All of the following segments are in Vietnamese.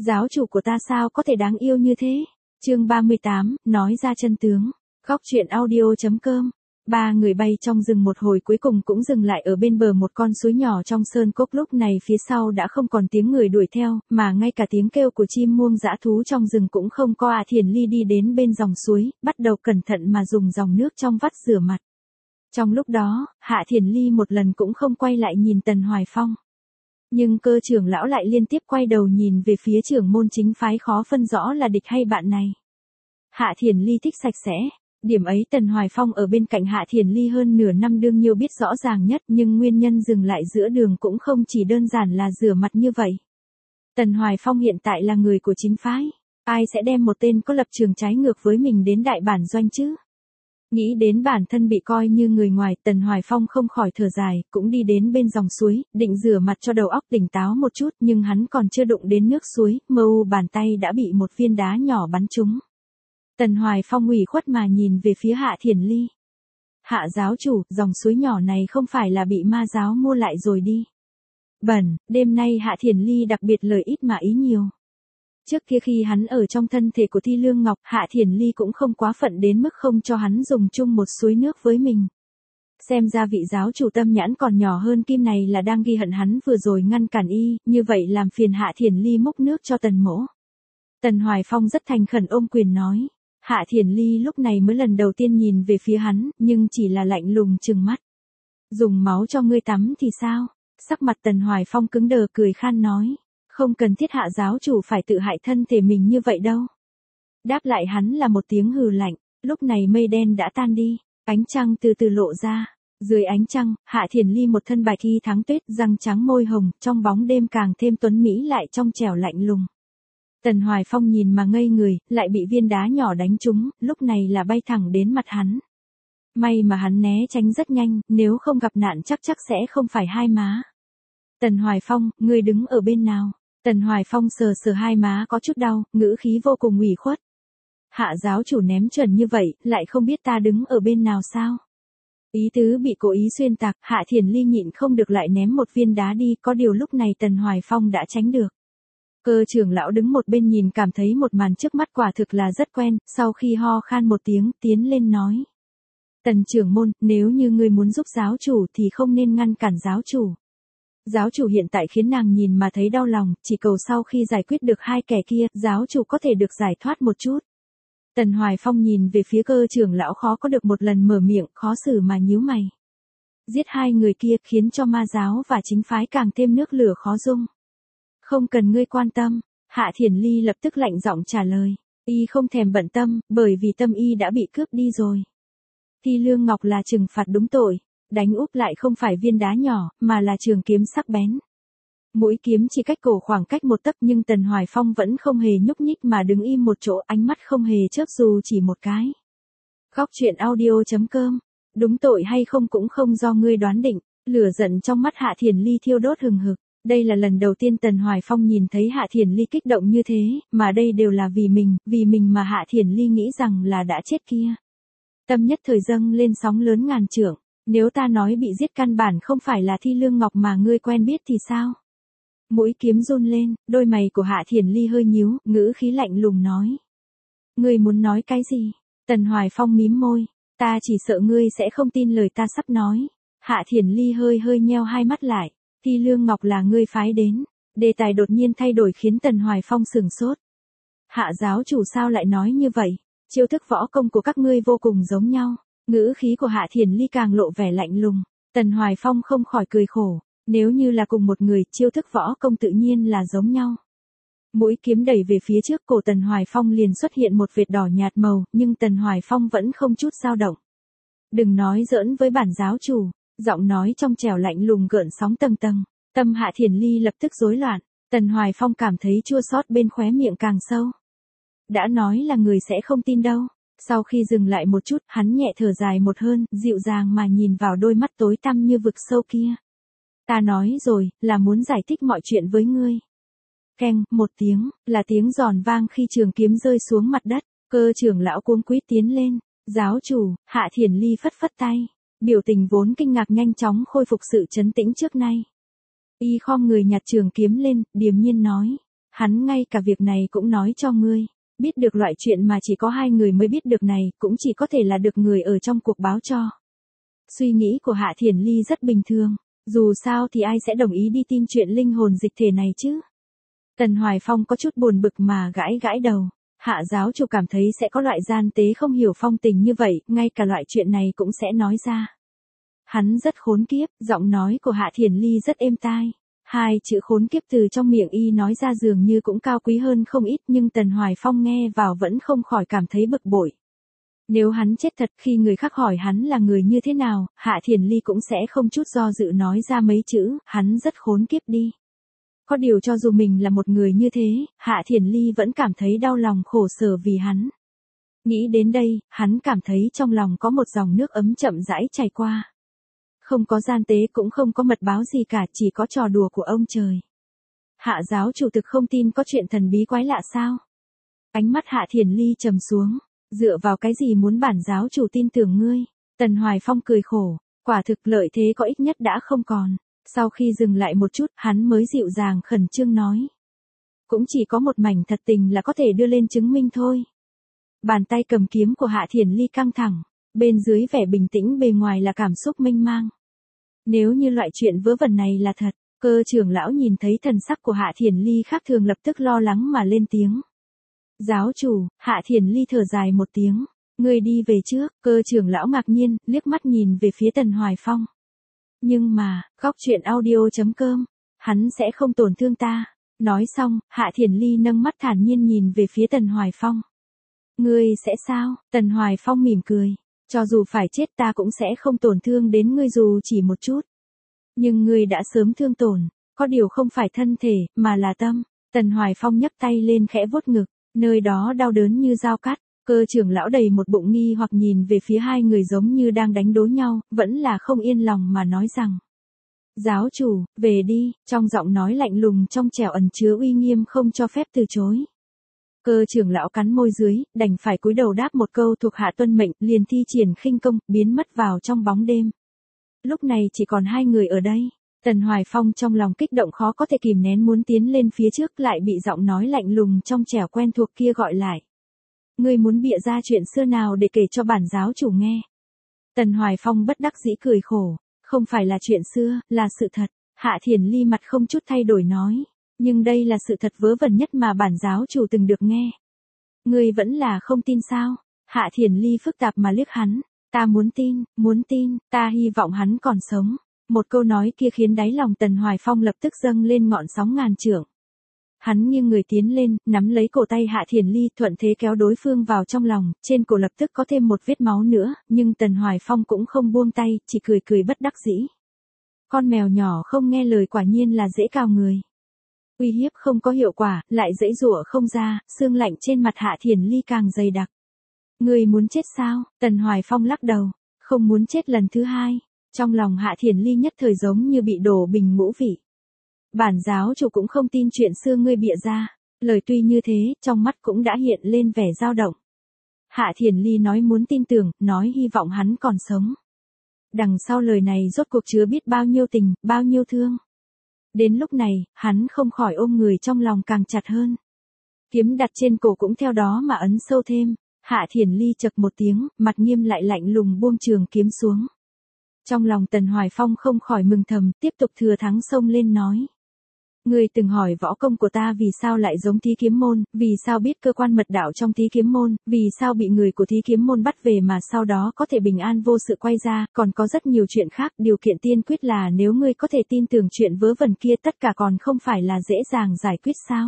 Giáo chủ của ta sao có thể đáng yêu như thế? Chương 38, nói ra chân tướng. Góc truyện audio.com. Ba người bay trong rừng một hồi cuối cùng cũng dừng lại ở bên bờ một con suối nhỏ trong sơn cốc. Lúc này phía sau đã không còn tiếng người đuổi theo, mà ngay cả tiếng kêu của chim muông dã thú trong rừng cũng không có. Thiền Ly đi đến bên dòng suối, bắt đầu cẩn thận mà dùng dòng nước trong vắt rửa mặt. Trong lúc đó, Hạ Thiền Ly một lần cũng không quay lại nhìn Tần Hoài Phong. Nhưng Cơ trưởng lão lại liên tiếp quay đầu nhìn về phía trưởng môn chính phái, khó phân rõ là địch hay bạn này. Hạ Thiền Ly thích sạch sẽ. Điểm ấy Tần Hoài Phong ở bên cạnh Hạ Thiền Ly hơn nửa năm đương nhiêu biết rõ ràng nhất, nhưng nguyên nhân dừng lại giữa đường cũng không chỉ đơn giản là rửa mặt như vậy. Tần Hoài Phong hiện tại là người của chính phái. Ai sẽ đem một tên có lập trường trái ngược với mình đến đại bản doanh chứ? Nghĩ đến bản thân bị coi như người ngoài, Tần Hoài Phong không khỏi thở dài, cũng đi đến bên dòng suối, định rửa mặt cho đầu óc tỉnh táo một chút, nhưng hắn còn chưa đụng đến nước suối, mu bàn tay đã bị một viên đá nhỏ bắn trúng. Tần Hoài Phong ủy khuất mà nhìn về phía Hạ Thiền Ly. Hạ giáo chủ, dòng suối nhỏ này không phải là bị ma giáo mua lại rồi đi. Bẩn, đêm nay Hạ Thiền Ly đặc biệt lời ít mà ý nhiều. Trước kia khi hắn ở trong thân thể của Thi Lương Ngọc, Hạ Thiền Ly cũng không quá phận đến mức không cho hắn dùng chung một suối nước với mình. Xem ra vị giáo chủ tâm nhãn còn nhỏ hơn Kim này là đang ghi hận hắn vừa rồi ngăn cản y, như vậy làm phiền Hạ Thiền Ly múc nước cho Tần mỗ. Tần Hoài Phong rất thành khẩn ôm quyền nói. Hạ Thiền Ly lúc này mới lần đầu tiên nhìn về phía hắn, nhưng chỉ là lạnh lùng trừng mắt. Dùng máu cho ngươi tắm thì sao? Sắc mặt Tần Hoài Phong cứng đờ cười khan nói. Không cần thiết Hạ giáo chủ phải tự hại thân thể mình như vậy đâu. Đáp lại hắn là một tiếng hừ lạnh. Lúc này mây đen đã tan đi, ánh trăng từ từ lộ ra. Dưới ánh trăng, Hạ Thiền Ly một thân bạch y thắng tuyết, răng trắng môi hồng, trong bóng đêm càng thêm tuấn mỹ lại trong trẻo lạnh lùng. Tần Hoài Phong nhìn mà ngây người, lại bị viên đá nhỏ đánh trúng, lúc này là bay thẳng đến mặt hắn. May mà hắn né tránh rất nhanh, nếu không gặp nạn chắc sẽ không phải hai má. Tần Hoài Phong, ngươi đứng ở bên nào? Tần Hoài Phong sờ sờ hai má có chút đau, ngữ khí vô cùng ủy khuất. Hạ giáo chủ ném chuẩn như vậy, lại không biết ta đứng ở bên nào sao? Ý tứ bị cố ý xuyên tạc, Hạ Thiền Ly nhịn không được lại ném một viên đá đi, có điều lúc này Tần Hoài Phong đã tránh được. Cơ trưởng lão đứng một bên nhìn cảm thấy một màn trước mắt quả thực là rất quen, sau khi ho khan một tiếng, tiến lên nói. Tần trưởng môn, nếu như ngươi muốn giúp giáo chủ thì không nên ngăn cản giáo chủ. Giáo chủ hiện tại khiến nàng nhìn mà thấy đau lòng, chỉ cầu sau khi giải quyết được hai kẻ kia, giáo chủ có thể được giải thoát một chút. Tần Hoài Phong nhìn về phía Cơ trưởng lão khó có được một lần mở miệng, khó xử mà nhíu mày. Giết hai người kia khiến cho ma giáo và chính phái càng thêm nước lửa khó dung. Không cần ngươi quan tâm, Hạ Thiền Ly lập tức lạnh giọng trả lời. Y không thèm bận tâm, bởi vì tâm y đã bị cướp đi rồi. Thi Lương Ngọc là trừng phạt đúng tội, đánh úp lại không phải viên đá nhỏ, mà là trường kiếm sắc bén. Mũi kiếm chỉ cách cổ khoảng cách một tấc, nhưng Tần Hoài Phong vẫn không hề nhúc nhích mà đứng im một chỗ, ánh mắt không hề chớp dù chỉ một cái. Góc truyện audio.com. Đúng tội hay không cũng không do ngươi đoán định. Lửa giận trong mắt Hạ Thiền Ly thiêu đốt hừng hực. Đây là lần đầu tiên Tần Hoài Phong nhìn thấy Hạ Thiền Ly kích động như thế, mà đây đều là vì mình mà Hạ Thiền Ly nghĩ rằng là đã chết kia. Tâm nhất thời dâng lên sóng lớn ngàn trượng, nếu ta nói bị giết căn bản không phải là Thi Lương Ngọc mà ngươi quen biết thì sao? Mũi kiếm run lên, đôi mày của Hạ Thiền Ly hơi nhíu, ngữ khí lạnh lùng nói. Ngươi muốn nói cái gì? Tần Hoài Phong mím môi, ta chỉ sợ ngươi sẽ không tin lời ta sắp nói. Hạ Thiền Ly hơi nheo hai mắt lại. Thi Lương Ngọc là ngươi phái đến. Đề tài đột nhiên thay đổi khiến Tần Hoài Phong sửng sốt. Hạ giáo chủ sao lại nói như vậy? Chiêu thức võ công của các ngươi vô cùng giống nhau. Ngữ khí của Hạ Thiền Ly càng lộ vẻ lạnh lùng. Tần Hoài Phong không khỏi cười khổ. Nếu như là cùng một người, chiêu thức võ công tự nhiên là giống nhau. Mũi kiếm đẩy về phía trước, cổ Tần Hoài Phong liền xuất hiện một vệt đỏ nhạt màu, nhưng Tần Hoài Phong vẫn không chút dao động. Đừng nói giỡn với bản giáo chủ. Giọng nói trong trẻo lạnh lùng gợn sóng tầng tầng. Tâm Hạ Thiền Ly lập tức rối loạn. Tần Hoài Phong cảm thấy chua xót bên khóe miệng càng sâu. Đã nói là người sẽ không tin đâu. Sau khi dừng lại một chút, hắn nhẹ thở dài một hơn, dịu dàng mà nhìn vào đôi mắt tối tăm như vực sâu kia. Ta nói rồi, là muốn giải thích mọi chuyện với ngươi. Keng, một tiếng, là tiếng giòn vang khi trường kiếm rơi xuống mặt đất. Cơ trưởng lão cuống quýt tiến lên. Giáo chủ, Hạ Thiền Ly phất phất tay. Biểu tình vốn kinh ngạc nhanh chóng khôi phục sự trấn tĩnh trước nay. Y khom người nhặt trường kiếm lên, điềm nhiên nói. Hắn ngay cả việc này cũng nói cho ngươi. Biết được loại chuyện mà chỉ có hai người mới biết được này, cũng chỉ có thể là được người ở trong cuộc báo cho. Suy nghĩ của Hạ Thiển Ly rất bình thường. Dù sao thì ai sẽ đồng ý đi tin chuyện linh hồn dịch thể này chứ? Tần Hoài Phong có chút buồn bực mà gãi gãi đầu. Hạ giáo chủ cảm thấy sẽ có loại gian tế không hiểu phong tình như vậy, ngay cả loại chuyện này cũng sẽ nói ra. Hắn rất khốn kiếp, giọng nói của Hạ Thiển Ly rất êm tai. Hai chữ khốn kiếp từ trong miệng y nói ra dường như cũng cao quý hơn không ít, nhưng Tần Hoài Phong nghe vào vẫn không khỏi cảm thấy bực bội. Nếu hắn chết thật, khi người khác hỏi hắn là người như thế nào, Hạ Thiển Ly cũng sẽ không chút do dự nói ra mấy chữ, hắn rất khốn kiếp đi. Có điều cho dù mình là một người như thế, Hạ Thiển Ly vẫn cảm thấy đau lòng khổ sở vì hắn. Nghĩ đến đây, hắn cảm thấy trong lòng có một dòng nước ấm chậm rãi chảy qua. Không có gian tế cũng không có mật báo gì cả, chỉ có trò đùa của ông trời. Hạ giáo chủ thực không tin có chuyện thần bí quái lạ sao? Ánh mắt Hạ Thiển Ly trầm xuống. Dựa vào cái gì muốn bản giáo chủ tin tưởng ngươi? Tần Hoài Phong cười khổ. Quả thực lợi thế có ít nhất đã không còn. Sau khi dừng lại một chút, hắn mới dịu dàng khẩn trương nói. Cũng chỉ có một mảnh thật tình là có thể đưa lên chứng minh thôi. Bàn tay cầm kiếm của Hạ Thiển Ly căng thẳng. Bên dưới vẻ bình tĩnh, bề ngoài là cảm xúc mênh mang. Nếu như loại chuyện vớ vẩn này là thật, Cơ trưởng lão nhìn thấy thần sắc của Hạ Thiển Ly khác thường lập tức lo lắng mà lên tiếng. Giáo chủ, Hạ Thiển Ly thở dài một tiếng. Ngươi đi về trước. Cơ trưởng lão ngạc nhiên, liếc mắt nhìn về phía Tần Hoài Phong. Nhưng mà, góc chuyện audio.com, hắn sẽ không tổn thương ta. Nói xong, Hạ Thiển Ly nâng mắt thản nhiên nhìn về phía Tần Hoài Phong. Ngươi sẽ sao? Tần Hoài Phong mỉm cười. Cho dù phải chết ta cũng sẽ không tổn thương đến ngươi dù chỉ một chút. Nhưng ngươi đã sớm thương tổn, có điều không phải thân thể, mà là tâm. Tần Hoài Phong nhấc tay lên khẽ vuốt ngực, nơi đó đau đớn như dao cắt. Cơ trưởng lão đầy một bụng nghi hoặc nhìn về phía hai người giống như đang đánh đố nhau, vẫn là không yên lòng mà nói rằng. Giáo chủ, về đi, trong giọng nói lạnh lùng trong trẻo ẩn chứa uy nghiêm không cho phép từ chối. Cơ trưởng lão cắn môi dưới, đành phải cúi đầu đáp một câu thuộc hạ tuân mệnh, liền thi triển khinh công, biến mất vào trong bóng đêm. Lúc này chỉ còn hai người ở đây. Tần Hoài Phong trong lòng kích động khó có thể kìm nén muốn tiến lên phía trước, lại bị giọng nói lạnh lùng trong trẻo quen thuộc kia gọi lại. Ngươi muốn bịa ra chuyện xưa nào để kể cho bản giáo chủ nghe? Tần Hoài Phong bất đắc dĩ cười khổ. Không phải là chuyện xưa, là sự thật. Hạ Thiển Ly mặt không chút thay đổi nói. Nhưng đây là sự thật vớ vẩn nhất mà bản giáo chủ từng được nghe. Ngươi vẫn là không tin sao? Hạ Thiển Ly phức tạp mà liếc hắn. Ta muốn tin, ta hy vọng hắn còn sống. Một câu nói kia khiến đáy lòng Tần Hoài Phong lập tức dâng lên ngọn sóng ngàn trượng. Hắn nghiêng người tiến lên, nắm lấy cổ tay Hạ Thiển Ly, thuận thế kéo đối phương vào trong lòng, trên cổ lập tức có thêm một vết máu nữa, nhưng Tần Hoài Phong cũng không buông tay, chỉ cười cười bất đắc dĩ. Con mèo nhỏ không nghe lời quả nhiên là dễ cào người. Uy hiếp không có hiệu quả, lại giãy giụa không ra, xương lạnh trên mặt Hạ Thiển Ly càng dày đặc. Ngươi muốn chết sao? Tần Hoài Phong lắc đầu, không muốn chết lần thứ hai. Trong lòng Hạ Thiển Ly nhất thời giống như bị đổ bình ngũ vị. Bản giáo chủ cũng không tin chuyện xưa ngươi bịa ra. Lời tuy như thế, trong mắt cũng đã hiện lên vẻ dao động. Hạ Thiển Ly nói muốn tin tưởng, nói hy vọng hắn còn sống. Đằng sau lời này rốt cuộc chứa biết bao nhiêu tình, bao nhiêu thương. Đến lúc này, hắn không khỏi ôm người trong lòng càng chặt hơn. Kiếm đặt trên cổ cũng theo đó mà ấn sâu thêm. Hạ Thiển Ly chậc một tiếng, mặt nghiêm lại lạnh lùng buông trường kiếm xuống. Trong lòng Tần Hoài Phong không khỏi mừng thầm, tiếp tục thừa thắng xông lên nói. Ngươi từng hỏi võ công của ta vì sao lại giống Thí Kiếm môn, vì sao biết cơ quan mật đạo trong Thí Kiếm môn, vì sao bị người của Thí Kiếm môn bắt về mà sau đó có thể bình an vô sự quay ra, còn có rất nhiều chuyện khác, điều kiện tiên quyết là nếu ngươi có thể tin tưởng chuyện vớ vẩn kia tất cả còn không phải là dễ dàng giải quyết sao.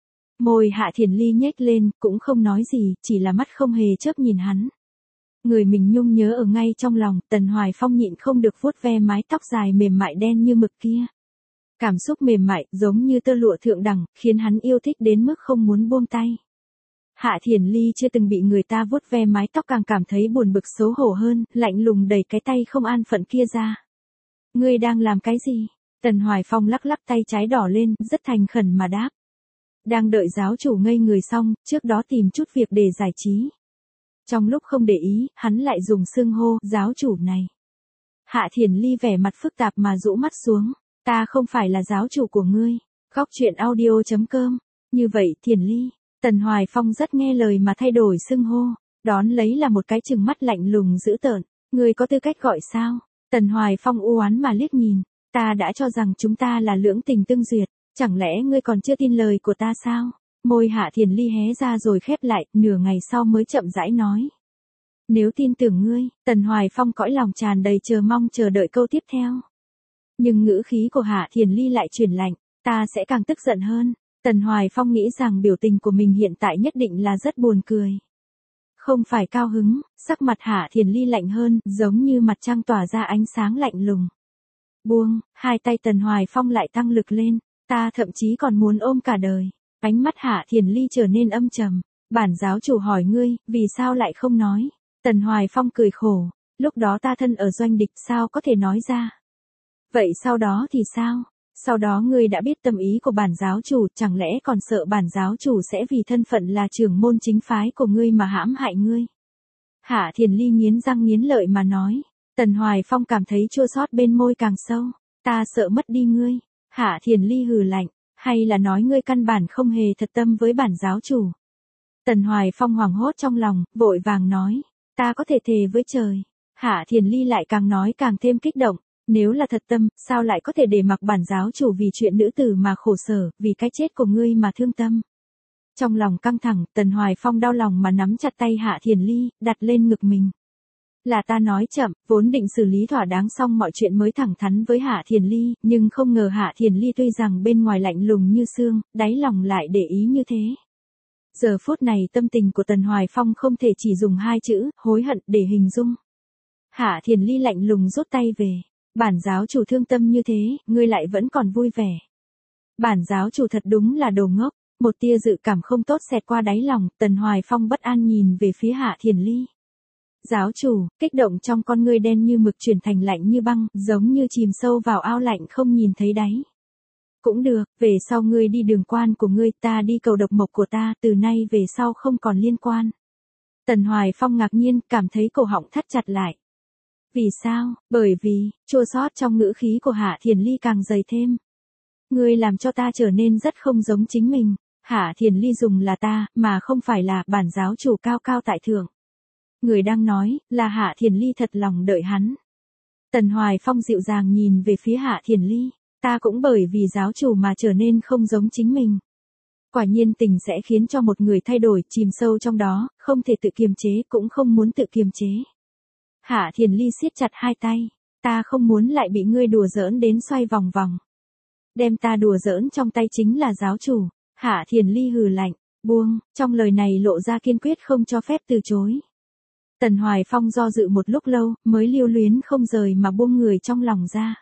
Môi Hạ Thiển Ly nhếch lên, cũng không nói gì, chỉ là mắt không hề chớp nhìn hắn. Người mình nhung nhớ ở ngay trong lòng, Tần Hoài Phong nhịn không được vuốt ve mái tóc dài mềm mại đen như mực kia. Cảm xúc mềm mại, giống như tơ lụa thượng đẳng, khiến hắn yêu thích đến mức không muốn buông tay. Hạ Thiển Ly chưa từng bị người ta vuốt ve mái tóc càng cảm thấy buồn bực xấu hổ hơn, lạnh lùng đẩy cái tay không an phận kia ra. Ngươi đang làm cái gì? Tần Hoài Phong lắc lắc tay trái đỏ lên, rất thành khẩn mà đáp. Đang đợi giáo chủ ngây người xong, trước đó tìm chút việc để giải trí. Trong lúc không để ý, hắn lại dùng xưng hô, giáo chủ này. Hạ Thiển Ly vẻ mặt phức tạp mà rũ mắt xuống. Ta không phải là giáo chủ của ngươi. Góc chuyện audio.com Như vậy Thiền Ly, Tần Hoài Phong rất nghe lời mà thay đổi xưng hô, đón lấy là một cái trừng mắt lạnh lùng dữ tợn, ngươi có tư cách gọi sao? Tần Hoài Phong u oán mà liếc nhìn, ta đã cho rằng chúng ta là lưỡng tình tương duyệt, chẳng lẽ ngươi còn chưa tin lời của ta sao? Môi Hạ Thiền Ly hé ra rồi khép lại, nửa ngày sau mới chậm rãi nói. Nếu tin tưởng ngươi, Tần Hoài Phong cõi lòng tràn đầy chờ mong chờ đợi câu tiếp theo. Nhưng ngữ khí của Hạ Thiền Ly lại chuyển lạnh, ta sẽ càng tức giận hơn. Tần Hoài Phong nghĩ rằng biểu tình của mình hiện tại nhất định là rất buồn cười. Không phải cao hứng, sắc mặt Hạ Thiền Ly lạnh hơn, giống như mặt trăng tỏa ra ánh sáng lạnh lùng. Buông, hai tay Tần Hoài Phong lại tăng lực lên, ta thậm chí còn muốn ôm cả đời. Ánh mắt Hạ Thiền Ly trở nên âm trầm, bản giáo chủ hỏi ngươi, vì sao lại không nói? Tần Hoài Phong cười khổ, lúc đó ta thân ở doanh địch sao có thể nói ra? Vậy sau đó thì sao? Sau đó ngươi đã biết tâm ý của bản giáo chủ, chẳng lẽ còn sợ bản giáo chủ sẽ vì thân phận là trưởng môn chính phái của ngươi mà hãm hại ngươi? Hạ Thiền Ly nghiến răng nghiến lợi mà nói. Tần Hoài Phong cảm thấy chua xót bên môi càng sâu, ta sợ mất đi ngươi. Hạ Thiền Ly hừ lạnh, hay là nói ngươi căn bản không hề thật tâm với bản giáo chủ? Tần Hoài Phong hoảng hốt trong lòng, vội vàng nói, ta có thể thề với trời. Hạ Thiền Ly lại càng nói càng thêm kích động, nếu là thật tâm, sao lại có thể để mặc bản giáo chủ vì chuyện nữ tử mà khổ sở, vì cái chết của ngươi mà thương tâm? Trong lòng căng thẳng, Tần Hoài Phong đau lòng mà nắm chặt tay Hạ Thiền Ly, đặt lên ngực mình. Là ta nói chậm, vốn định xử lý thỏa đáng xong mọi chuyện mới thẳng thắn với Hạ Thiền Ly, nhưng không ngờ Hạ Thiền Ly tuy rằng bên ngoài lạnh lùng như xương, đáy lòng lại để ý như thế. Giờ phút này tâm tình của Tần Hoài Phong không thể chỉ dùng hai chữ, hối hận, để hình dung. Hạ Thiền Ly lạnh lùng rút tay về. Bản giáo chủ thương tâm như thế, ngươi lại vẫn còn vui vẻ. Bản giáo chủ thật đúng là đồ ngốc, một tia dự cảm không tốt xẹt qua đáy lòng, Tần Hoài Phong bất an nhìn về phía Hạ Thiền Ly. Giáo chủ, kích động trong con ngươi đen như mực chuyển thành lạnh như băng, giống như chìm sâu vào ao lạnh không nhìn thấy đáy. Cũng được, về sau ngươi đi đường quan của ngươi, ta đi cầu độc mộc của ta, từ nay về sau không còn liên quan. Tần Hoài Phong ngạc nhiên, cảm thấy cổ họng thắt chặt lại. Vì sao? Bởi vì, chua xót trong ngữ khí của Hạ Thiền Ly càng dày thêm. Ngươi làm cho ta trở nên rất không giống chính mình. Hạ Thiền Ly dùng là ta, mà không phải là bản giáo chủ cao cao tại thượng. Người đang nói, là Hạ Thiền Ly thật lòng đợi hắn. Tần Hoài Phong dịu dàng nhìn về phía Hạ Thiền Ly. Ta cũng bởi vì giáo chủ mà trở nên không giống chính mình. Quả nhiên tình sẽ khiến cho một người thay đổi, chìm sâu trong đó, không thể tự kiềm chế, cũng không muốn tự kiềm chế. Hạ Thiền Ly siết chặt hai tay, ta không muốn lại bị ngươi đùa giỡn đến xoay vòng vòng. Đem ta đùa giỡn trong tay chính là giáo chủ. Hạ Thiền Ly hừ lạnh, buông, trong lời này lộ ra kiên quyết không cho phép từ chối. Tần Hoài Phong do dự một lúc lâu, mới lưu luyến không rời mà buông người trong lòng ra.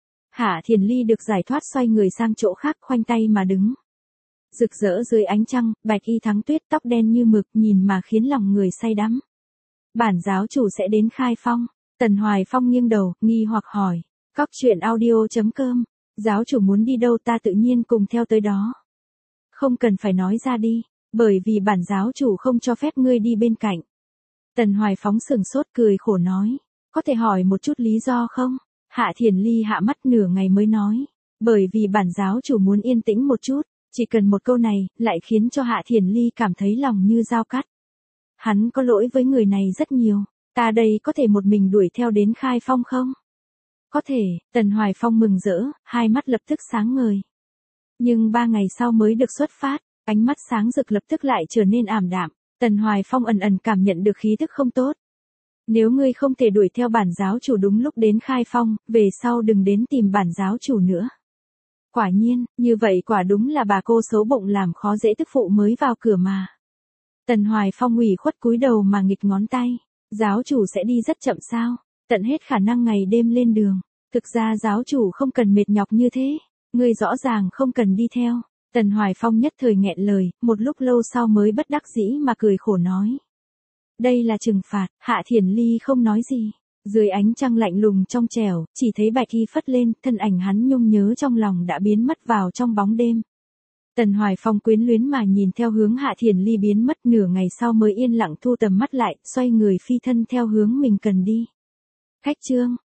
Hạ Thiền Ly được giải thoát xoay người sang chỗ khác, khoanh tay mà đứng. Rực rỡ dưới ánh trăng, bạch y thắng tuyết, tóc đen như mực, nhìn mà khiến lòng người say đắm. Bản giáo chủ sẽ đến khai phong. Tần Hoài Phong nghiêng đầu, nghi hoặc hỏi. Cóc truyện audio.com. Giáo chủ muốn đi đâu ta tự nhiên cùng theo tới đó. Không cần phải nói ra đi, bởi vì bản giáo chủ không cho phép ngươi đi bên cạnh. Tần Hoài Phong sừng sốt cười khổ nói. Có thể hỏi một chút lý do không? Hạ Thiền Ly hạ mắt nửa ngày mới nói. Bởi vì bản giáo chủ muốn yên tĩnh một chút. Chỉ cần một câu này, lại khiến cho Hạ Thiền Ly cảm thấy lòng như dao cắt. Hắn có lỗi với người này rất nhiều. Ta đây có thể một mình đuổi theo đến khai phong không? Có thể, Tần Hoài Phong mừng rỡ, hai mắt lập tức sáng ngời. Nhưng 3 ngày sau mới được xuất phát, ánh mắt sáng rực lập tức lại trở nên ảm đạm. Tần Hoài Phong ẩn ẩn cảm nhận được khí tức không tốt. Nếu ngươi không thể đuổi theo bản giáo chủ đúng lúc đến khai phong, về sau đừng đến tìm bản giáo chủ nữa. Quả nhiên, như vậy quả đúng là bà cô xấu bụng làm khó dễ tức phụ mới vào cửa mà. Tần Hoài Phong ủy khuất cúi đầu mà nghịch ngón tay. Giáo chủ sẽ đi rất chậm sao? Tận hết khả năng ngày đêm lên đường. Thực ra giáo chủ không cần mệt nhọc như thế. Ngươi rõ ràng không cần đi theo. Tần Hoài Phong nhất thời nghẹn lời, một lúc lâu sau mới bất đắc dĩ mà cười khổ nói. Đây là trừng phạt. Hạ Thiền Ly không nói gì. Dưới ánh trăng lạnh lùng trong trẻo, chỉ thấy bạch y phất lên, thân ảnh hắn nhung nhớ trong lòng đã biến mất vào trong bóng đêm. Tần Hoài Phong quyến luyến mà nhìn theo hướng Hạ Thiền Ly biến mất, nửa ngày sau mới yên lặng thu tầm mắt lại, xoay người phi thân theo hướng mình cần đi. Khách chương